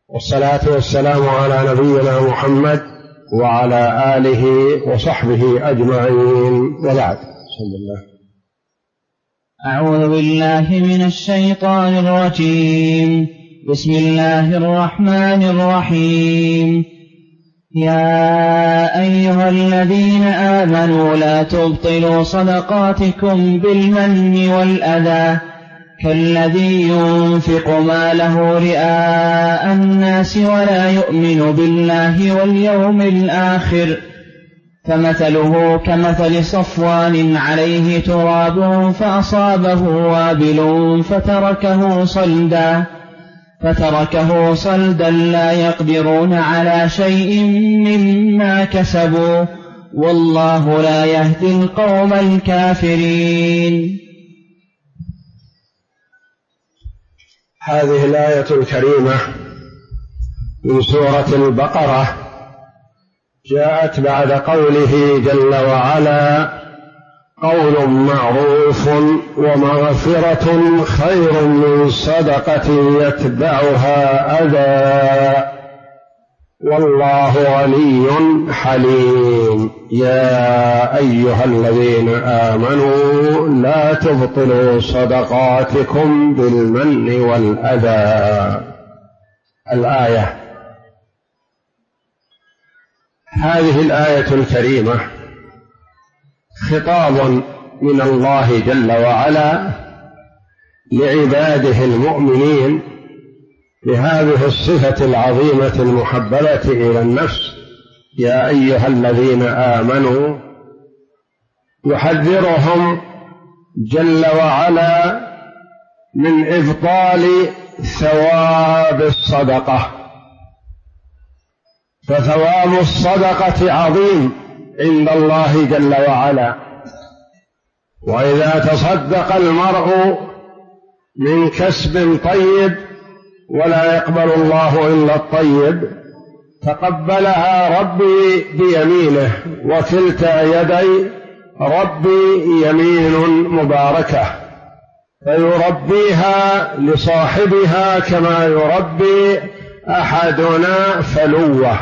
والصلاة والسلام على نبينا محمد وعلى آله وصحبه أجمعين، وبعد. بسم الله. أعوذ بالله من الشيطان الرجيم. بسم الله الرحمن الرحيم. يا أيها الذين آمنوا لا تبطلوا صدقاتكم بالمن والأذى كالذي ينفق ماله رئاء الناس ولا يؤمن بالله واليوم الآخر، فمثله كمثل صفوان عليه تراب فأصابه وابل فتركه صلدا لا يقدرون على شيء مما كسبوا، والله لا يهدي القوم الكافرين. هذه الآية الكريمة من سورة البقرة جاءت بعد قوله جل وعلا: قول معروف ومغفرة خير من صدقة يتبعها أذى والله غني حليم. يا أيها الذين آمنوا لا تبطلوا صدقاتكم بالمن والأذى. الآية. هذه الآية الكريمة خطاب من الله جل وعلا لعباده المؤمنين بهذه الصفة العظيمة المحببة إلى النفس: يا أيها الذين آمنوا. يحذرهم جل وعلا من إبطال ثواب الصدقة، فثواب الصدقة عظيم عند الله جل وعلا، وإذا تصدق المرء من كسب طيب ولا يقبل الله إلا الطيب تقبلها ربي بيمينه، وكلتا يدي ربي يمين مباركة، فيربيها لصاحبها كما يربي أحدنا فلوه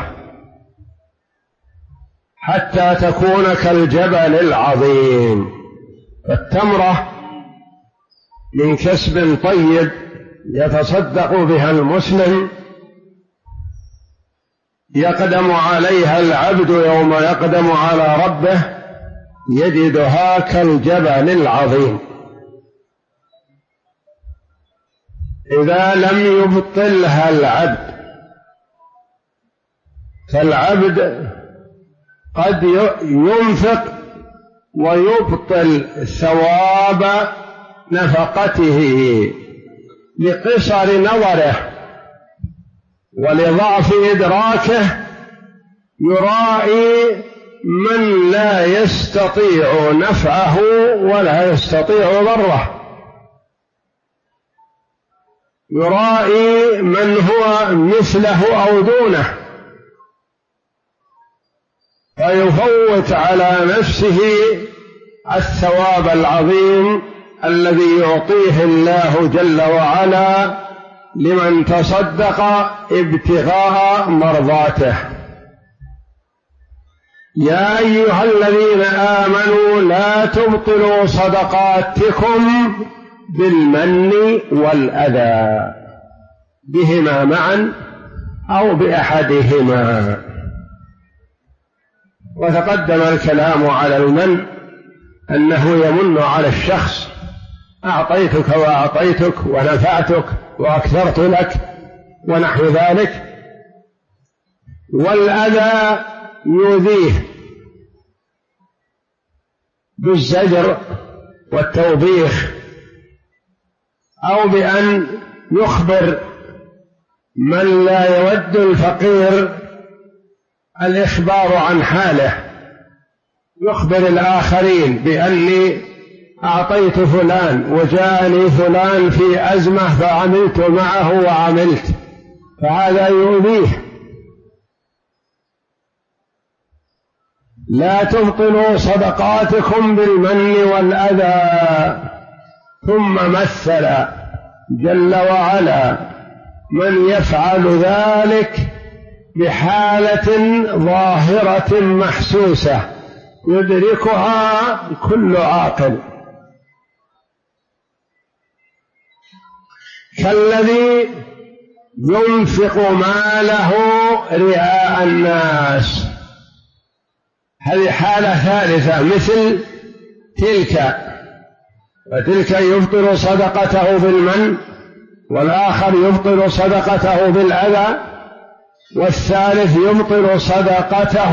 حتى تكون كالجبل العظيم. فالتمرة من كسب طيب يتصدق بها المسلم يقدم عليها العبد يوم يقدم على ربه يجدها كالجبل العظيم. إذا لم يبطلها العبد، فالعبد قد ينفق ويبطل ثواب نفقته لقصر نظره ولضعف إدراكه، يرائي من لا يستطيع نفعه ولا يستطيع ضره، يرائي من هو مثله أو دونه، فيفوت على نفسه الثواب العظيم الذي يعطيه الله جل وعلا لمن تصدق ابتغاء مرضاته. يا أيها الذين آمنوا لا تبطلوا صدقاتكم بالمن والأذى، بهما معا أو بأحدهما. وتقدم الكلام على المن أنه يمن على الشخص: أعطيتك وأعطيتك ونفعتك وأكثرت لك ونحو ذلك. والأذى يؤذيه بالزجر والتوبيخ، أو بأن يخبر من لا يود الفقير الإخبار عن حاله، يخبر الآخرين بأني أعطيت فلان وجاءني فلان في أزمة فعملت معه وعملت، فهذا يؤذيه. لا تبطلوا صدقاتكم بالمن والأذى. ثم مثل جل وعلا من يفعل ذلك بحالة ظاهرة محسوسة يدركها كل عاقل، كالذي ينفق ماله رئاء الناس، هذه حالة ثالثة مثل تلك، وتلك يبطل صدقته بالمن، والآخر يبطل صدقته بالأذى، والثالث يبطل صدقته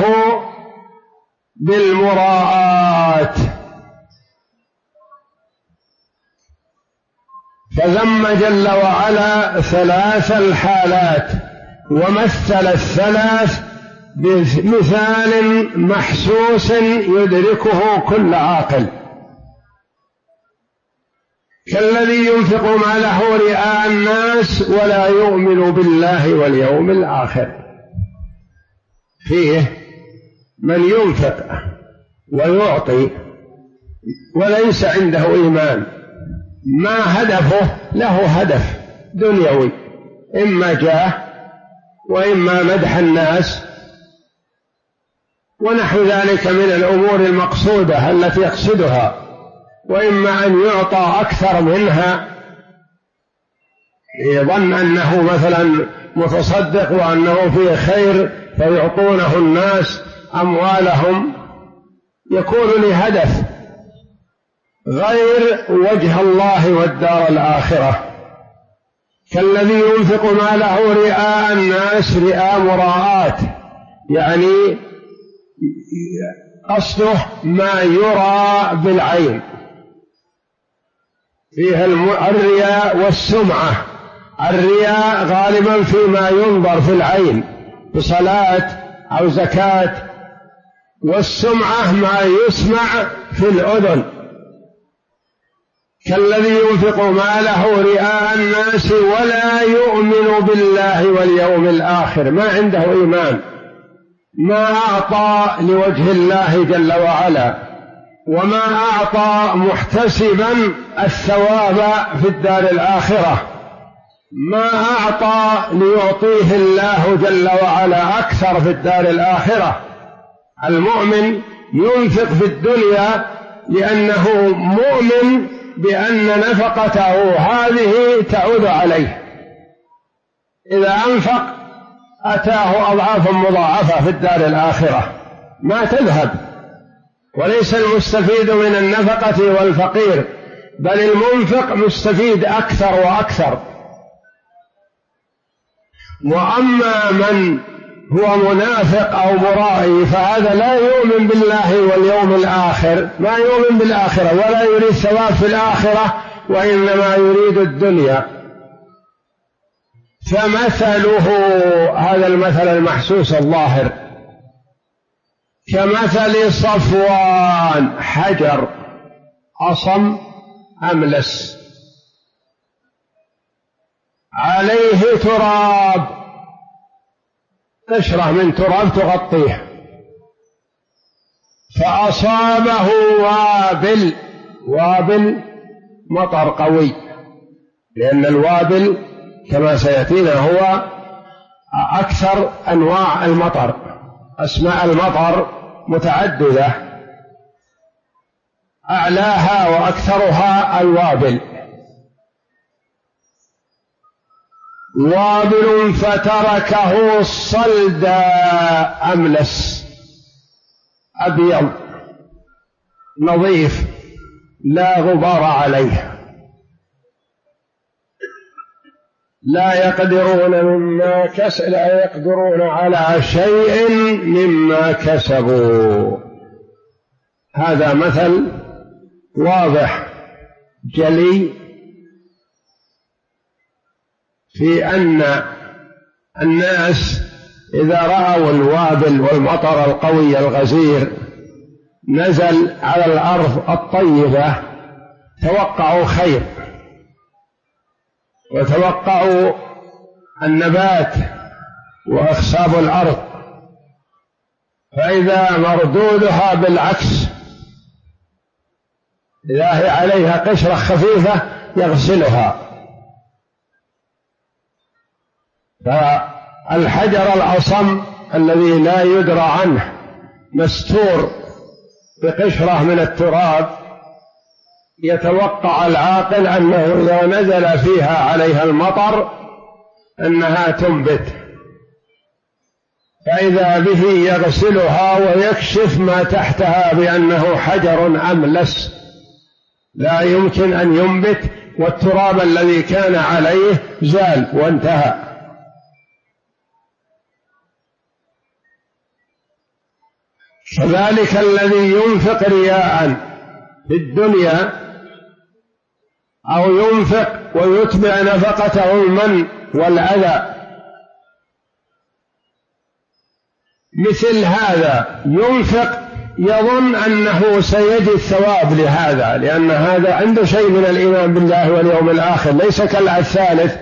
بالمراءات. فذم جل وعلا ثلاث الحالات ومثل الثلاث بمثال محسوس يدركه كل عاقل، كالذي ينفق ماله رئاء الناس ولا يؤمن بالله واليوم الآخر. فيه من ينفق ويعطي وليس عنده إيمان، ما هدفه، له هدف دنيوي، إما جاه وإما مدح الناس ونحو ذلك من الأمور المقصودة التي يقصدها، وإما أن يعطى أكثر منها، يظن أنه مثلا متصدق وأنه فيه خير فيعطونه الناس أموالهم، يكون لهدف غير وجه الله والدار الآخرة. كالذي ينفق ماله رئاء الناس، رئاء مراءات، يعني قصده ما يرى بالعين، فيها الرياء والسمعة. الرياء غالبا فيما ينظر في العين بصلاة أو زكاة، والسمعة ما يسمع في الأذن. كالذي ينفق ماله رئاء الناس ولا يؤمن بالله واليوم الآخر، ما عنده إيمان، ما أعطى لوجه الله جل وعلا، وما أعطى محتسبا الثواب في الدار الآخرة، ما أعطى ليعطيه الله جل وعلا أكثر في الدار الآخرة. المؤمن ينفق في الدنيا لأنه مؤمن بأن نفقته هذه تعود عليه، إذا أنفق أتاه أضعاف مضاعفة في الدار الآخرة ما تذهب. وليس المستفيد من النفقة والفقير، بل المنفق مستفيد أكثر وأكثر. وأما من هو منافق أو مرائي فهذا لا يؤمن بالله واليوم الآخر، ما يؤمن بالآخرة ولا يريد ثواب في الآخرة، وإنما يريد الدنيا. فمثله، هذا المثل المحسوس الظاهر، كمثل صفوان، حجر أصم أملس عليه تراب، قشرة من تراب تغطيه، فأصابه وابل، وابل مطر قوي، لأن الوابل كما سيأتينا هو أكثر أنواع المطر، أسماء المطر متعددة، أعلاها وأكثرها الوابل. وابل فتركه صلدا أملس، أبيض نظيف لا غبار عليه، لا يقدرون على شيء مما كسبوا. هذا مثل واضح جلي في أن الناس إذا رأوا الوابل والمطر القوي الغزير نزل على الأرض الطيبة توقعوا خير، وتوقعوا النبات وإخصاب الأرض، فإذا مردودها بالعكس، إذا هي عليها قشرة خفيفة يغسلها، فالحجر الأصم الذي لا يدرى عنه مستور بقشرة من التراب يتوقع العاقل أنه إذا نزل فيها عليها المطر أنها تنبت، فإذا به يغسلها ويكشف ما تحتها بأنه حجر أملس لا يمكن أن ينبت، والتراب الذي كان عليه زال وانتهى. فذلك الذي ينفق رياء في الدنيا أو ينفق ويتبع نفقته المن والأذى، مثل هذا ينفق يظن أنه سيجد الثواب لهذا، لأن هذا عنده شيء من الإيمان بالله واليوم الآخر، ليس كالثالث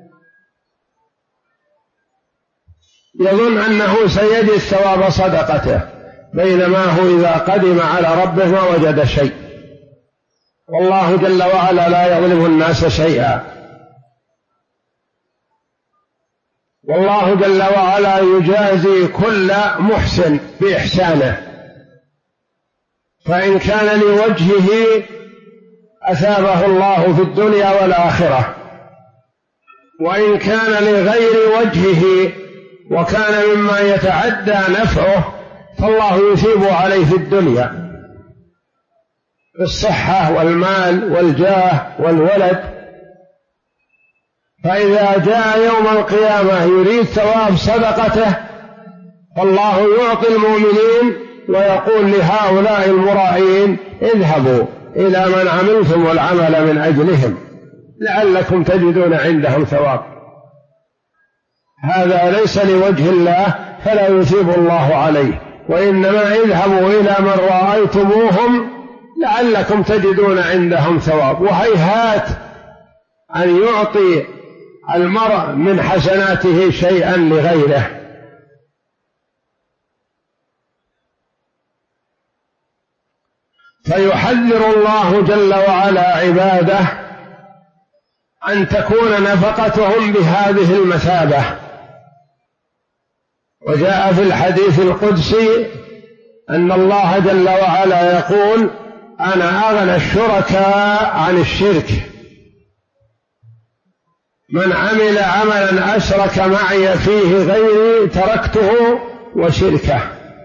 يظن أنه سيجد ثواب صدقته، بينما هو إذا قدم على ربه ما وجد شيء. والله جل وعلا لا يظلم الناس شيئا، والله جل وعلا يجازي كل محسن بإحسانه، فإن كان لوجهه أثابه الله في الدنيا والآخرة، وإن كان لغير وجهه وكان مما يتعدى نفعه فالله يثيب عليه في الدنيا بالصحة والمال والجاه والولد. فإذا جاء يوم القيامة يريد ثواب صدقته فالله يعطي المؤمنين ويقول لهؤلاء المرائين اذهبوا إلى من عملتم العمل من أجلهم لعلكم تجدون عندهم ثواب. هذا ليس لوجه الله فلا يثيب الله عليه، وإنما اذهبوا إلى من رأيتموهم لعلكم تجدون عندهم ثواب. وهيهات أن يعطي المرء من حسناته شيئا لغيره. فيحذر الله جل وعلا عباده أن تكون نفقتهم بهذه المثابة. وجاء في الحديث القدسي أن الله جل وعلا يقول أنا أغنى الشركاء عن الشرك، من عمل عملا أشرك معي فيه غيري تركته وشركه.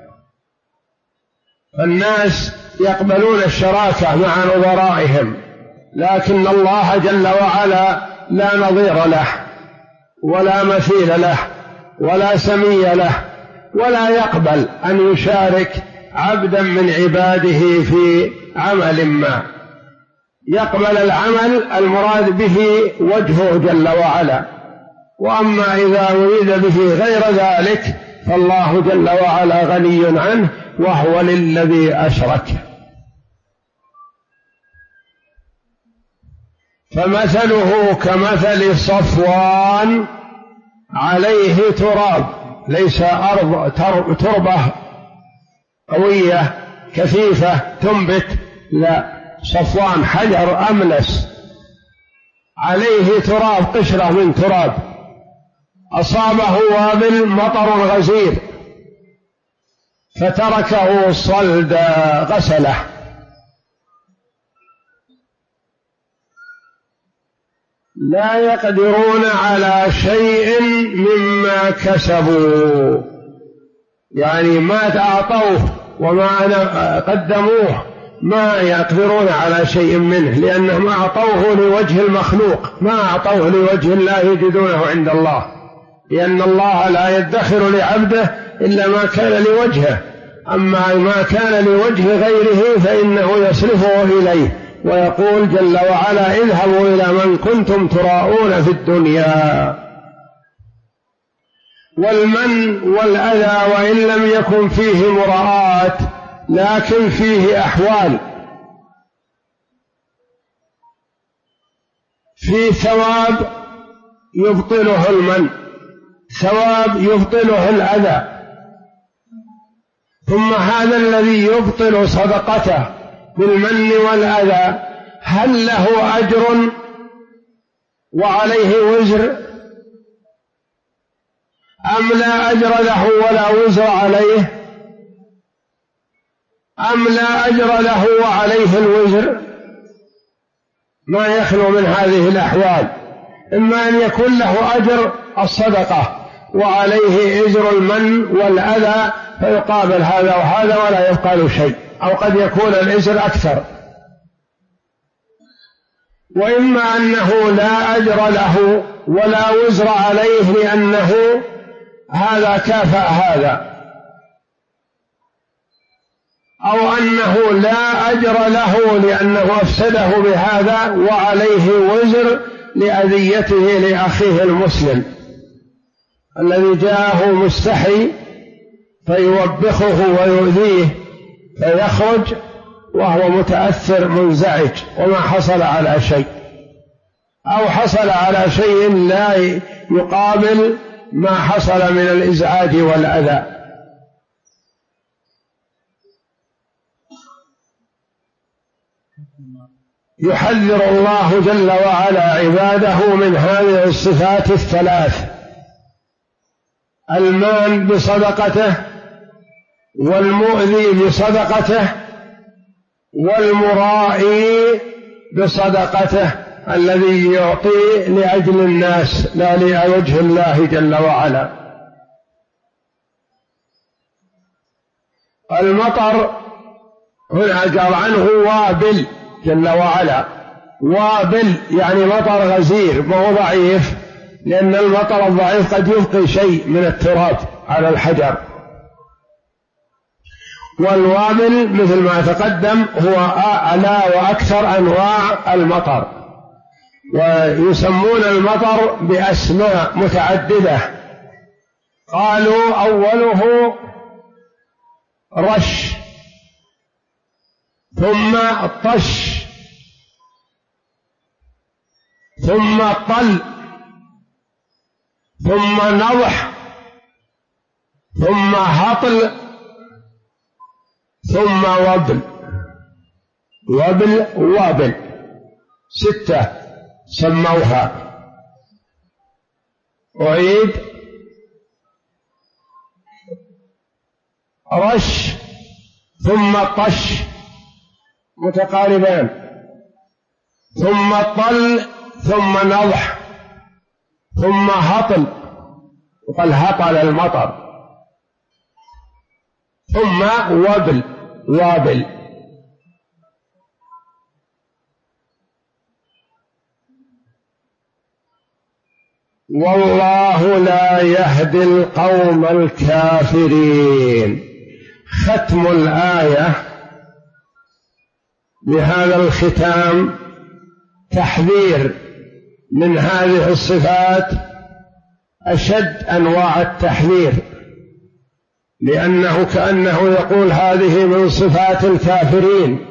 فالناس يقبلون الشراكة مع نظرائهم، لكن الله جل وعلا لا نظير له ولا مثيل له ولا سمي له، ولا يقبل أن يشارك عبدا من عباده في عمل ما. يقبل العمل المراد به وجهه جل وعلا، وأما إذا أريد به غير ذلك فالله جل وعلا غني عنه وهو للذي أشرك. فمثله كمثل صفوان عليه تراب، ليس أرض تربة قوية كثيفة تنبت، لا، صفوان حجر أملس عليه تراب، قشرة من تراب، أصابه وابل مطر غزير فتركه صلدا غسله. لا يقدرون على شيء مما كسبوا، يعني ما أعطوه وما قدموه ما يقدرون على شيء منه، لأنهم أعطوه لوجه المخلوق، ما أعطوه لوجه الله يجدونه عند الله، لأن الله لا يدخر لعبده إلا ما كان لوجهه، أما ما كان لوجه غيره فإنه يصرفه إليه، ويقول جل وعلا اذهبوا إلى من كنتم تراءون في الدنيا. والمن والأذى وإن لم يكن فيه مراءات لكن فيه أحوال، في ثواب يبطله المن، ثواب يبطله الأذى. ثم هذا الذي يبطل صدقته بالمن والأذى هل له أجر وعليه وزر؟ أم لا أجر له ولا وزر عليه، أم لا أجر له وعليه الوزر. ما يخلو من هذه الأحوال، إما أن يكون له أجر الصدقة وعليه إزر المن والأذى فيقابل هذا وهذا ولا يبقى له شيء، أو قد يكون الإزر أكثر. وإما أنه لا أجر له ولا وزر عليه لأنه هذا كافأ هذا، أو أنه لا أجر له لأنه أفسده بهذا وعليه وزر لأذيته لأخيه المسلم الذي جاءه مستحي فيوبخه ويؤذيه فيخرج وهو متأثر منزعج وما حصل على شيء، أو حصل على شيء لا يقابل ما حصل من الإزعاج والأذى. يحذر الله جل وعلا عباده من هذه الصفات الثلاث: المان بصدقته، والمؤذي بصدقته، والمرائي بصدقته الذي يعطي لأجل الناس لا لوجه الله جل وعلا. المطر هنا قال عنه وابل جل وعلا، وابل يعني مطر غزير ما هو ضعيف، لأن المطر الضعيف قد يبقي شيء من التراب على الحجر. والوابل مثل ما تقدم هو أعلى وأكثر أنواع المطر، ويسمون المطر بأسماء متعددة. قالوا أوله رش، ثم طش، ثم طل، ثم نضح، ثم هطل، ثم وبل. وبل وابل 6 سموها. أعيد: رش، ثم طش متقاربان، ثم طل، ثم نضح، ثم هطل وقال هطل المطر، ثم وبل وابل. والله لا يهدي القوم الكافرين. ختم الآية بهذا الختام تحذير من هذه الصفات أشد أنواع التحذير، لأنه كأنه يقول هذه من صفات الكافرين،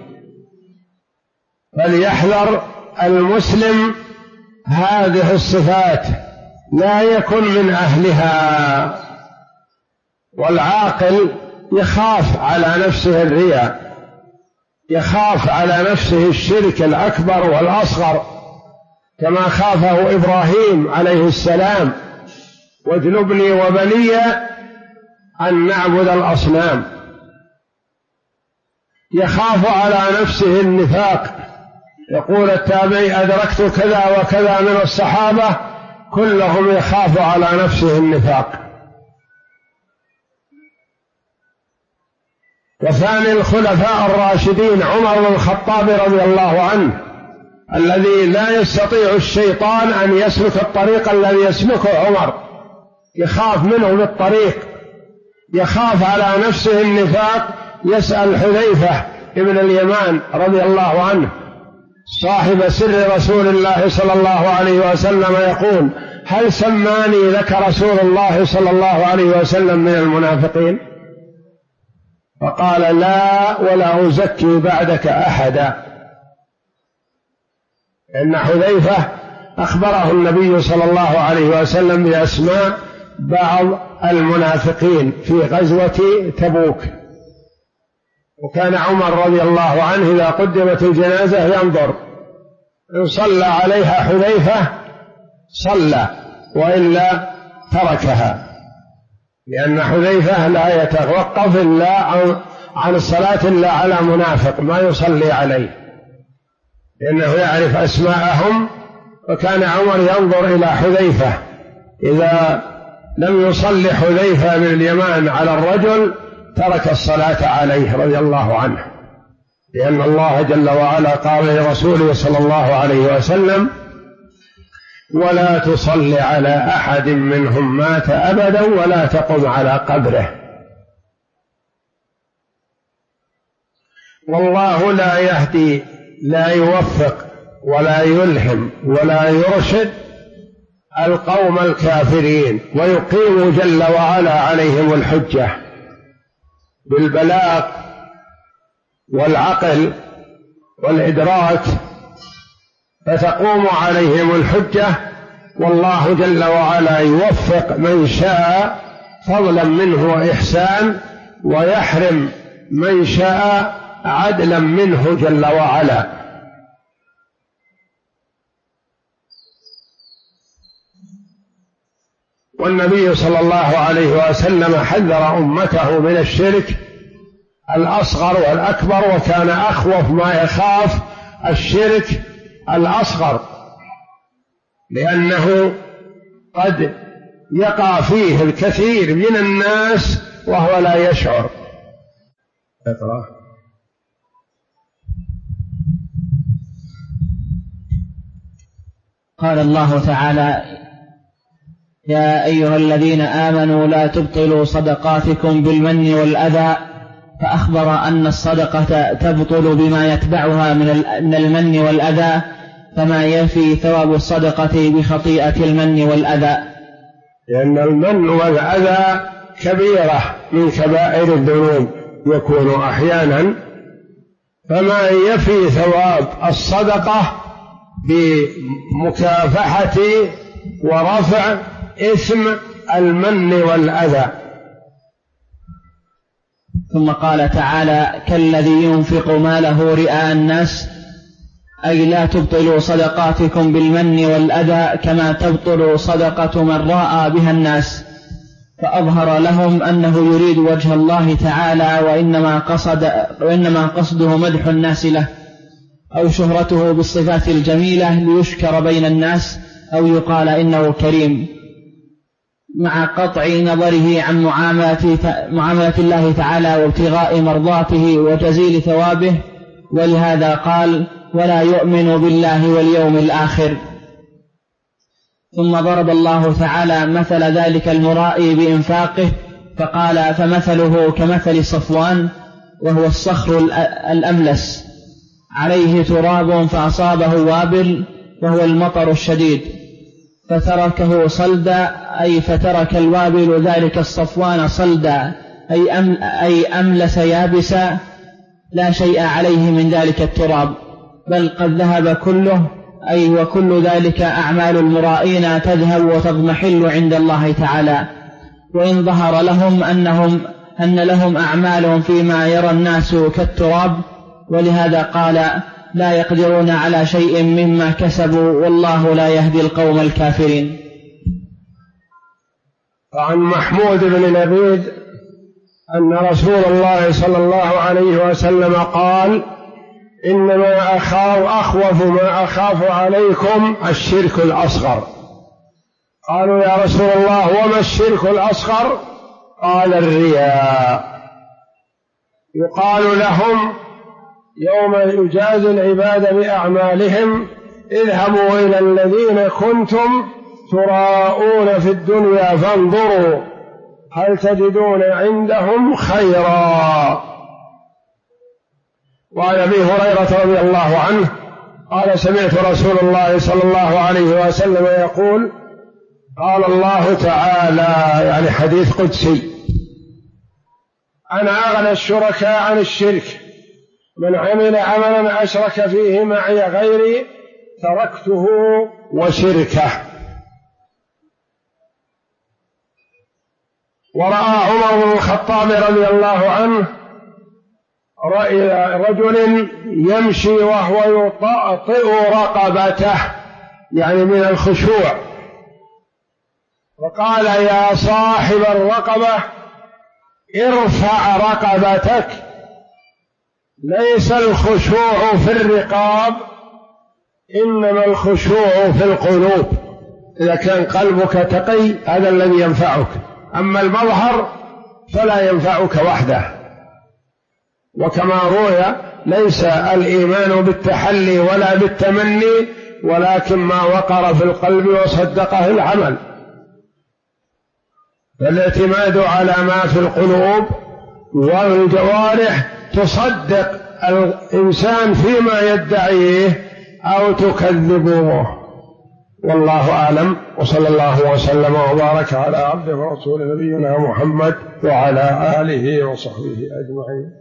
فليحذر المسلم هذه الصفات لا يكن من أهلها. والعاقل يخاف على نفسه الرياء، يخاف على نفسه الشرك الأكبر والأصغر، كما خافه إبراهيم عليه السلام: واجنبني وبني أن نعبد الأصنام. يخاف على نفسه النفاق، يقول التابعي: أدركت كذا وكذا من الصحابة كلهم يخاف على نفسه النفاق. وثاني الخلفاء الراشدين عمر بن الخطاب رضي الله عنه، الذي لا يستطيع الشيطان أن يسلك الطريق الذي يسلكه عمر، يخاف منه بالطريق، يخاف على نفسه النفاق. يسأل حذيفة ابن اليمان رضي الله عنه صاحب سر رسول الله صلى الله عليه وسلم يقول: هل سماني لك رسول الله صلى الله عليه وسلم من المنافقين؟ فقال: لا ولا أزكي بعدك أحدا. إن حذيفة أخبره النبي صلى الله عليه وسلم بأسماء بعض المنافقين في غزوة تبوك. وكان عمر رضي الله عنه إذا قدمت الجنازة ينظر، إن صلى عليها حذيفة صلى، وإلا تركها. لأن حذيفة لا يتوقف إلا عن الصلاة إلا على منافق ما يصلي عليه، لأنه يعرف أسماءهم، وكان عمر ينظر إلى حذيفة إذا لم يصلي حذيفة بن اليمان على الرجل ترك الصلاة عليه رضي الله عنه، لأن الله جل وعلا قال لرسوله صلى الله عليه وسلم: ولا تصل على أحد منهم مات أبدا ولا تقم على قبره. والله لا يهدي، لا يوفق ولا يلهم ولا يرشد القوم الكافرين، ويقيم جل وعلا عليهم الحجة بالبلاغ والعقل والإدراك، فتقوم عليهم الحجة، والله جل وعلا يوفق من شاء فضلا منه وإحسان، ويحرم من شاء عدلا منه جل وعلا. والنبي صلى الله عليه وسلم حذر أمته من الشرك الأصغر والأكبر، وكان أخوف ما يخاف الشرك الأصغر، لأنه قد يقع فيه الكثير من الناس وهو لا يشعر. قال الله تعالى: يا أيها الذين آمنوا لا تبطلوا صدقاتكم بالمن والأذى، فأخبر أن الصدقة تبطل بما يتبعها من المن والأذى، فما يفي ثواب الصدقة بخطيئة المن والأذى، لأن المن والأذى كبيرة من كبائر الذنوب يكون أحيانا، فما يفي ثواب الصدقة بمكافحة ورفع إثم المن والأذى. ثم قال تعالى: كالذي ينفق ماله رئاء الناس، أي لا تبطلوا صدقاتكم بالمن والأذى كما تبطل صدقة من راء بها الناس، فأظهر لهم أنه يريد وجه الله تعالى، وإنما قصده مدح الناس له أو شهرته بالصفات الجميلة ليشكر بين الناس، أو يقال إنه كريم، مع قطع نظره عن معاملة الله تعالى وابتغاء مرضاته وجزيل ثوابه. ولهذا قال: ولا يؤمن بالله واليوم الآخر. ثم ضرب الله تعالى مثل ذلك المرائي بإنفاقه، فقال: فمثله كمثل صفوان، وهو الصخر الأملس عليه تراب فأصابه وابل، وهو المطر الشديد، فتركه صلدا، أي فترك الوابل ذلك الصفوان صلدا، أي أملس يابسا، لا شيء عليه من ذلك التراب، بل قد ذهب كله، أي وكل ذلك أعمال المرائين تذهب وتضمحل عند الله تعالى. وإن ظهر لهم أن لهم أعمال فيما يرى الناس كالتراب، ولهذا قال: لا يقدرون على شيء مما كسبوا والله لا يهدي القوم الكافرين. وعن محمود بن لبيد أن رسول الله صلى الله عليه وسلم قال: إنما أخوف ما أخاف عليكم الشرك الأصغر. قالوا: يا رسول الله وما الشرك الأصغر؟ قال: الرياء. يقال لهم يوم يجازي العباد بأعمالهم: اذهبوا إلى الذين كنتم تراءون في الدنيا فانظروا هل تجدون عندهم خيرا. وعن أبي هريرة رضي الله عنه قال: سمعت رسول الله صلى الله عليه وسلم يقول: قال الله تعالى، يعني حديث قدسي: أنا أغنى الشركاء عن الشرك، من عمل عملا أشرك فيه معي غيري تركته وشركه. ورأى عمر بن الخطاب رضي الله عنه رجل يمشي وهو يطأطئ رقبته، يعني من الخشوع، وقال يا صاحب الرقبة ارفع رقبتك. ليس الخشوع في الرقاب، إنما الخشوع في القلوب. إذا كان قلبك تقي هذا الذي ينفعك، أما المظهر فلا ينفعك وحده. وكما روي ليس الإيمان بالتحلي ولا بالتمني، ولكن ما وقر في القلب وصدقه العمل. فالاعتماد على ما في القلوب، والجوارح تصدق الإنسان فيما يدعيه أو تكذبه. والله أعلم، وصلى الله وسلم وبارك على عبده ورسوله نبينا محمد وعلى آله وصحبه أجمعين.